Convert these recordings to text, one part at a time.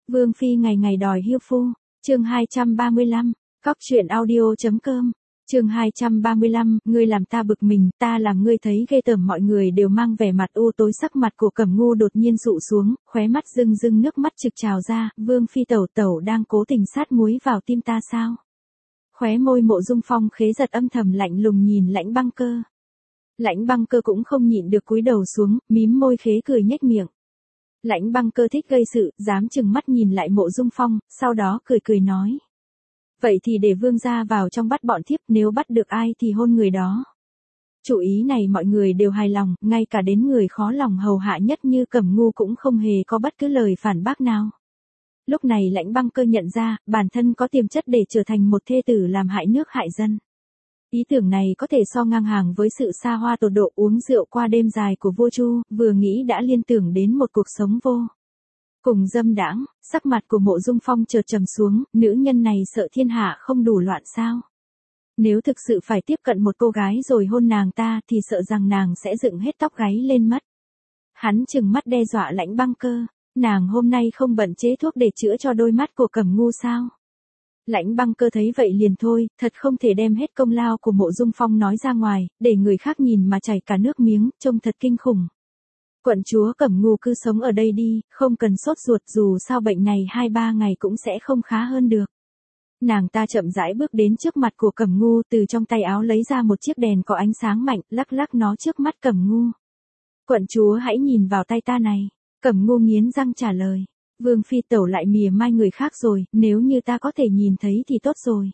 Vương phi ngày ngày đòi hiêu phu. Chương 235, Cóc truyện audio.com. Chương 235, ngươi làm ta bực mình, ta làm ngươi thấy ghê tởm. Mọi người đều mang vẻ mặt u tối, sắc mặt của Cẩm Ngu đột nhiên dụ xuống, khóe mắt rưng rưng nước mắt trực trào ra. Vương phi tẩu tẩu đang cố tình sát muối vào tim ta sao? Khóe môi Mộ Dung Phong khế giật, âm thầm lạnh lùng nhìn Lãnh Băng Cơ. Lãnh Băng Cơ cũng không nhịn được cúi đầu xuống, mím môi khế cười nhếch miệng. Lãnh Băng Cơ thích gây sự, dám chừng mắt nhìn lại Mộ Dung Phong, sau đó cười cười nói. Vậy thì để vương gia vào trong bắt bọn thiếp, nếu bắt được ai thì hôn người đó. Chủ ý này mọi người đều hài lòng, ngay cả đến người khó lòng hầu hạ nhất như Cẩm Ngu cũng không hề có bất cứ lời phản bác nào. Lúc này Lãnh Băng Cơ nhận ra, bản thân có tiềm chất để trở thành một thê tử làm hại nước hại dân. Ý tưởng này có thể so ngang hàng với sự xa hoa tột độ uống rượu qua đêm dài của vua Chu, vừa nghĩ đã liên tưởng đến một cuộc sống vô cùng dâm đãng. Sắc mặt của Mộ Dung Phong chợt trầm xuống, nữ nhân này sợ thiên hạ không đủ loạn sao? Nếu thực sự phải tiếp cận một cô gái rồi hôn nàng ta thì sợ rằng nàng sẽ dựng hết tóc gáy lên mất. Hắn trừng mắt đe dọa Lãnh Băng Cơ, nàng hôm nay không bận chế thuốc để chữa cho đôi mắt của Cẩm Ngu sao? Lãnh Băng Cơ thấy vậy liền thôi, thật không thể đem hết công lao của Mộ Dung Phong nói ra ngoài, để người khác nhìn mà chảy cả nước miếng, trông thật kinh khủng. Quận chúa Cẩm Ngu cứ sống ở đây đi, không cần sốt ruột, dù sao bệnh này 2-3 ngày cũng sẽ không khá hơn được. Nàng ta chậm rãi bước đến trước mặt của Cẩm Ngu, từ trong tay áo lấy ra một chiếc đèn có ánh sáng mạnh, lắc lắc nó trước mắt Cẩm Ngu. Quận chúa hãy nhìn vào tay ta này. Cẩm Ngu nghiến răng trả lời. Vương phi tẩu lại mỉa mai người khác rồi, nếu như ta có thể nhìn thấy thì tốt rồi.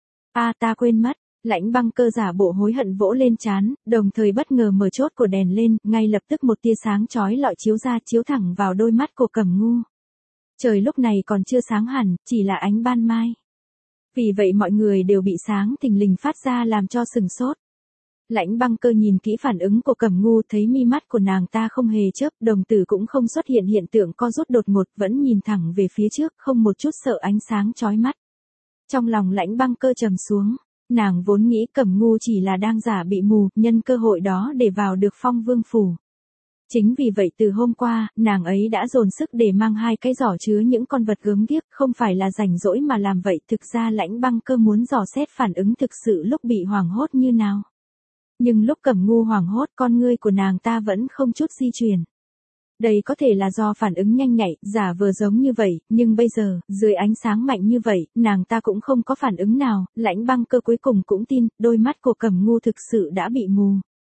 Ta quên mất. Lãnh Băng Cơ giả bộ hối hận vỗ lên trán, đồng thời bất ngờ mở chốt của đèn lên, ngay lập tức một tia sáng chói lọi chiếu ra, chiếu thẳng vào đôi mắt của Cẩm Ngu. Trời lúc này còn chưa sáng hẳn, chỉ là ánh ban mai. Vì vậy mọi người đều bị sáng thình lình phát ra làm cho sừng sốt. Lãnh Băng Cơ nhìn kỹ phản ứng của Cẩm Ngu, thấy mi mắt của nàng ta không hề chớp, đồng tử cũng không xuất hiện hiện tượng co rút đột ngột, vẫn nhìn thẳng về phía trước, không một chút sợ ánh sáng chói mắt. Trong lòng Lãnh Băng Cơ trầm xuống. Nàng vốn nghĩ Cẩm Ngu chỉ là đang giả bị mù, nhân cơ hội đó để vào được Phong Vương phủ. Chính vì vậy từ hôm qua, nàng ấy đã dồn sức để mang 2 cái giỏ chứa những con vật gớm ghiếc, không phải là rảnh rỗi mà làm vậy. Thực ra Lãnh Băng Cơ muốn dò xét phản ứng thực sự lúc bị hoảng hốt như nào. Nhưng lúc Cẩm Ngu hoảng hốt, con ngươi của nàng ta vẫn không chút di chuyển. Đây có thể là do phản ứng nhanh nhạy, giả vờ giống như vậy, nhưng bây giờ, dưới ánh sáng mạnh như vậy, nàng ta cũng không có phản ứng nào. Lãnh Băng Cơ cuối cùng cũng tin, đôi mắt của Cẩm Ngu thực sự đã bị mù.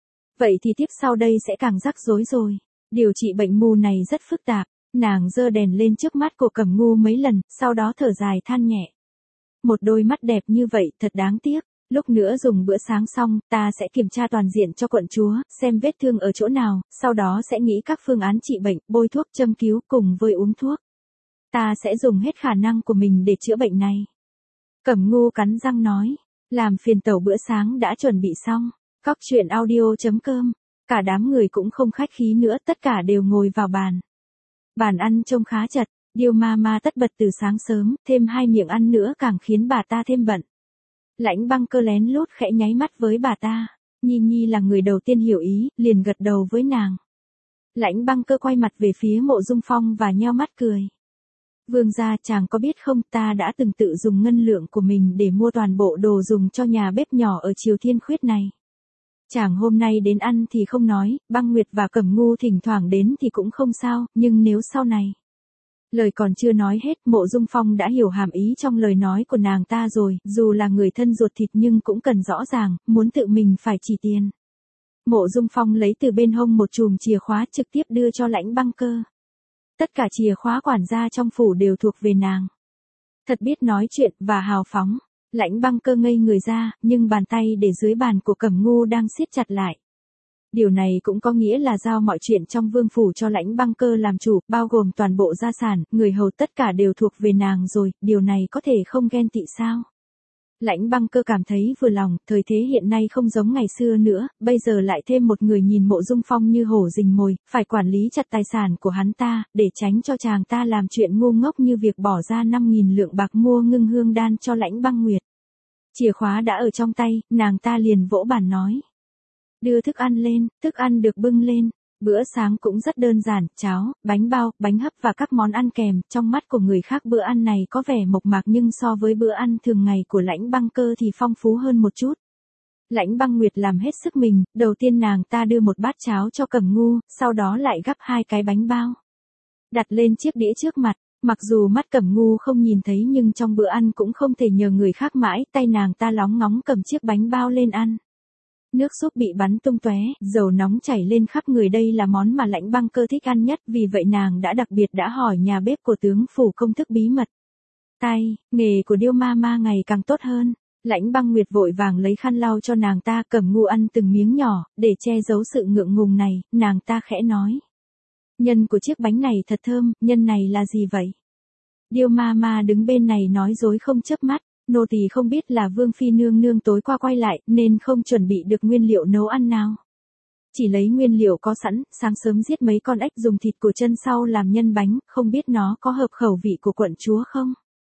Vậy thì tiếp sau đây sẽ càng rắc rối rồi. Điều trị bệnh mù này rất phức tạp. Nàng giơ đèn lên trước mắt của Cẩm Ngu mấy lần, sau đó thở dài than nhẹ. Một đôi mắt đẹp như vậy, thật đáng tiếc. Lúc nữa dùng bữa sáng xong, ta sẽ kiểm tra toàn diện cho quận chúa, xem vết thương ở chỗ nào, sau đó sẽ nghĩ các phương án trị bệnh, bôi thuốc châm cứu cùng với uống thuốc. Ta sẽ dùng hết khả năng của mình để chữa bệnh này. Cẩm Ngu cắn răng nói, làm phiền tẩu, bữa sáng đã chuẩn bị xong. Cóc truyện audio.com. Cả đám người cũng không khách khí nữa, tất cả đều ngồi vào bàn. Bàn ăn trông khá chật, Điêu ma tất bật từ sáng sớm, thêm 2 miệng ăn nữa càng khiến bà ta thêm bận. Lãnh Băng Cơ lén lút khẽ nháy mắt với bà ta. Nhi là người đầu tiên hiểu ý, liền gật đầu với nàng. Lãnh Băng Cơ quay mặt về phía Mộ Dung Phong và nheo mắt cười. Vương gia, chàng có biết không, ta đã từng tự dùng ngân lượng của mình để mua toàn bộ đồ dùng cho nhà bếp nhỏ ở Triều Thiên Khuyết này. Chàng hôm nay đến ăn thì không nói, Băng Nguyệt và Cẩm Ngu thỉnh thoảng đến thì cũng không sao, nhưng nếu sau này. Lời còn chưa nói hết, Mộ Dung Phong đã hiểu hàm ý trong lời nói của nàng ta rồi, dù là người thân ruột thịt nhưng cũng cần rõ ràng, muốn tự mình phải chỉ tiền. Mộ Dung Phong lấy từ bên hông một chùm chìa khóa trực tiếp đưa cho Lãnh Băng Cơ. Tất cả chìa khóa quản gia trong phủ đều thuộc về nàng. Thật biết nói chuyện và hào phóng. Lãnh Băng Cơ ngây người ra, nhưng bàn tay để dưới bàn của Cẩm Ngu đang siết chặt lại. Điều này cũng có nghĩa là giao mọi chuyện trong vương phủ cho Lãnh Băng Cơ làm chủ, bao gồm toàn bộ gia sản, người hầu tất cả đều thuộc về nàng rồi, điều này có thể không ghen tị sao? Lãnh Băng Cơ cảm thấy vừa lòng, thời thế hiện nay không giống ngày xưa nữa, bây giờ lại thêm một người nhìn Mộ Dung Phong như hổ rình mồi, phải quản lý chặt tài sản của hắn ta, để tránh cho chàng ta làm chuyện ngu ngốc như việc bỏ ra 5.000 lượng bạc mua ngưng hương đan cho Lãnh Băng Nguyệt. Chìa khóa đã ở trong tay, nàng ta liền vỗ bàn nói. Đưa thức ăn lên, thức ăn được bưng lên. Bữa sáng cũng rất đơn giản, cháo, bánh bao, bánh hấp và các món ăn kèm, trong mắt của người khác bữa ăn này có vẻ mộc mạc nhưng so với bữa ăn thường ngày của Lãnh Băng Cơ thì phong phú hơn một chút. Lãnh Băng Nguyệt làm hết sức mình, đầu tiên nàng ta đưa một bát cháo cho Cẩm Ngu, sau đó lại gắp 2 cái bánh bao. Đặt lên chiếc đĩa trước mặt, mặc dù mắt Cẩm Ngu không nhìn thấy nhưng trong bữa ăn cũng không thể nhờ người khác mãi, tay nàng ta lóng ngóng cầm chiếc bánh bao lên ăn. Nước súp bị bắn tung tóe, dầu nóng chảy lên khắp người, đây là món mà Lãnh Băng Cơ thích ăn nhất, vì vậy nàng đã đặc biệt đã hỏi nhà bếp của tướng phủ công thức bí mật. Nghề của Điêu Ma Ma ngày càng tốt hơn. Lãnh Băng Nguyệt vội vàng lấy khăn lau cho nàng ta, Cẩm Ngu ăn từng miếng nhỏ, để che giấu sự ngượng ngùng này, nàng ta khẽ nói. Nhân của chiếc bánh này thật thơm, nhân này là gì vậy? Điêu Ma Ma đứng bên này nói dối không chớp mắt, nô tỳ không biết là Vương Phi nương nương tối qua quay lại, nên không chuẩn bị được nguyên liệu nấu ăn nào. Chỉ lấy nguyên liệu có sẵn, sáng sớm giết mấy con ếch dùng thịt của chân sau làm nhân bánh, không biết nó có hợp khẩu vị của quận chúa không?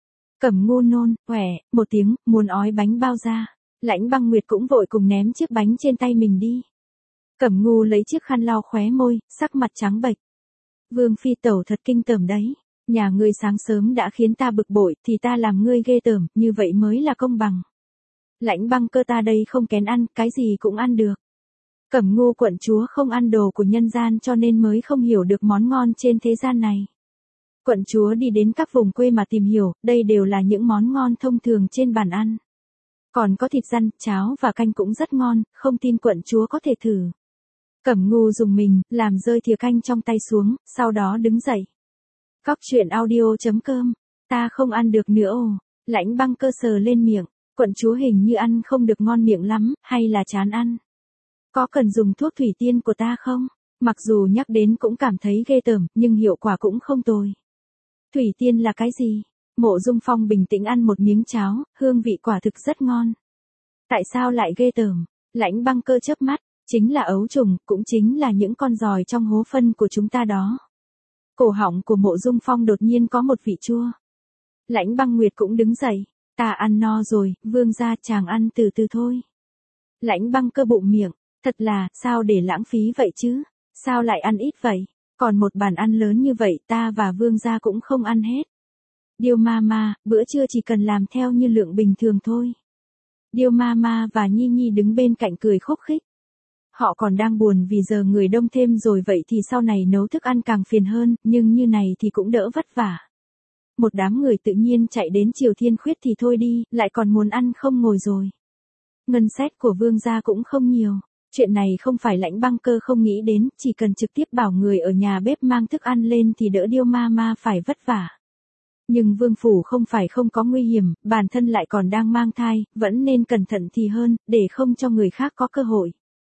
Cẩm Ngu nôn, một tiếng, muốn ói bánh bao ra. Lãnh Băng Nguyệt cũng vội cùng ném chiếc bánh trên tay mình đi. Cẩm Ngu lấy chiếc khăn lau khóe môi, sắc mặt trắng bệch. Vương Phi tẩu thật kinh tởm đấy. Nhà ngươi sáng sớm đã khiến ta bực bội, thì ta làm ngươi ghê tởm, như vậy mới là công bằng. Lãnh Băng Cơ ta đây không kén ăn, cái gì cũng ăn được. Cẩm Ngu quận chúa không ăn đồ của nhân gian cho nên mới không hiểu được món ngon trên thế gian này. Quận chúa đi đến các vùng quê mà tìm hiểu, đây đều là những món ngon thông thường trên bàn ăn. Còn có thịt răn, cháo và canh cũng rất ngon, không tin quận chúa có thể thử. Cẩm Ngu dùng mình, làm rơi thìa canh trong tay xuống, sau đó đứng dậy. Cóc truyện audio.com, ta không ăn được nữa ồ. Lãnh Băng Cơ sờ lên miệng, quận chúa hình như ăn không được ngon miệng lắm, hay là chán ăn? Có cần dùng thuốc thủy tiên của ta không? Mặc dù nhắc đến cũng cảm thấy ghê tởm, nhưng hiệu quả cũng không tồi. Thủy tiên là cái gì? Mộ Dung Phong bình tĩnh ăn một miếng cháo, hương vị quả thực rất ngon. Tại sao lại ghê tởm? Lãnh Băng Cơ chớp mắt, chính là ấu trùng, cũng chính là những con giòi trong hố phân của chúng ta đó. Cổ họng của Mộ Dung Phong đột nhiên có một vị chua. Lãnh Băng Nguyệt cũng đứng dậy, ta ăn no rồi, vương gia chàng ăn từ từ thôi. Lãnh Băng Cơ bụng miệng, thật là, sao để lãng phí vậy chứ? Sao lại ăn ít vậy? Còn một bàn ăn lớn như vậy ta và vương gia cũng không ăn hết. Điêu Ma Ma, bữa trưa chỉ cần làm theo như lượng bình thường thôi. Điêu Ma Ma và Nhi Nhi đứng bên cạnh cười khúc khích. Họ còn đang buồn vì giờ người đông thêm rồi, vậy thì sau này nấu thức ăn càng phiền hơn, nhưng như này thì cũng đỡ vất vả. Một đám người tự nhiên chạy đến Triều Thiên Khuyết thì thôi đi, lại còn muốn ăn không ngồi rồi. Ngân sách của vương gia cũng không nhiều. Chuyện này không phải Lãnh Băng Cơ không nghĩ đến, chỉ cần trực tiếp bảo người ở nhà bếp mang thức ăn lên thì đỡ Điêu Ma Ma phải vất vả. Nhưng vương phủ không phải không có nguy hiểm, bản thân lại còn đang mang thai, vẫn nên cẩn thận thì hơn, để không cho người khác có cơ hội.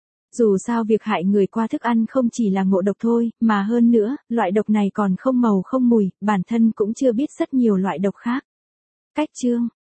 Dù sao việc hại người qua thức ăn không chỉ là ngộ độc thôi, mà hơn nữa, loại độc này còn không màu không mùi, bản thân cũng chưa biết rất nhiều loại độc khác. Cách chương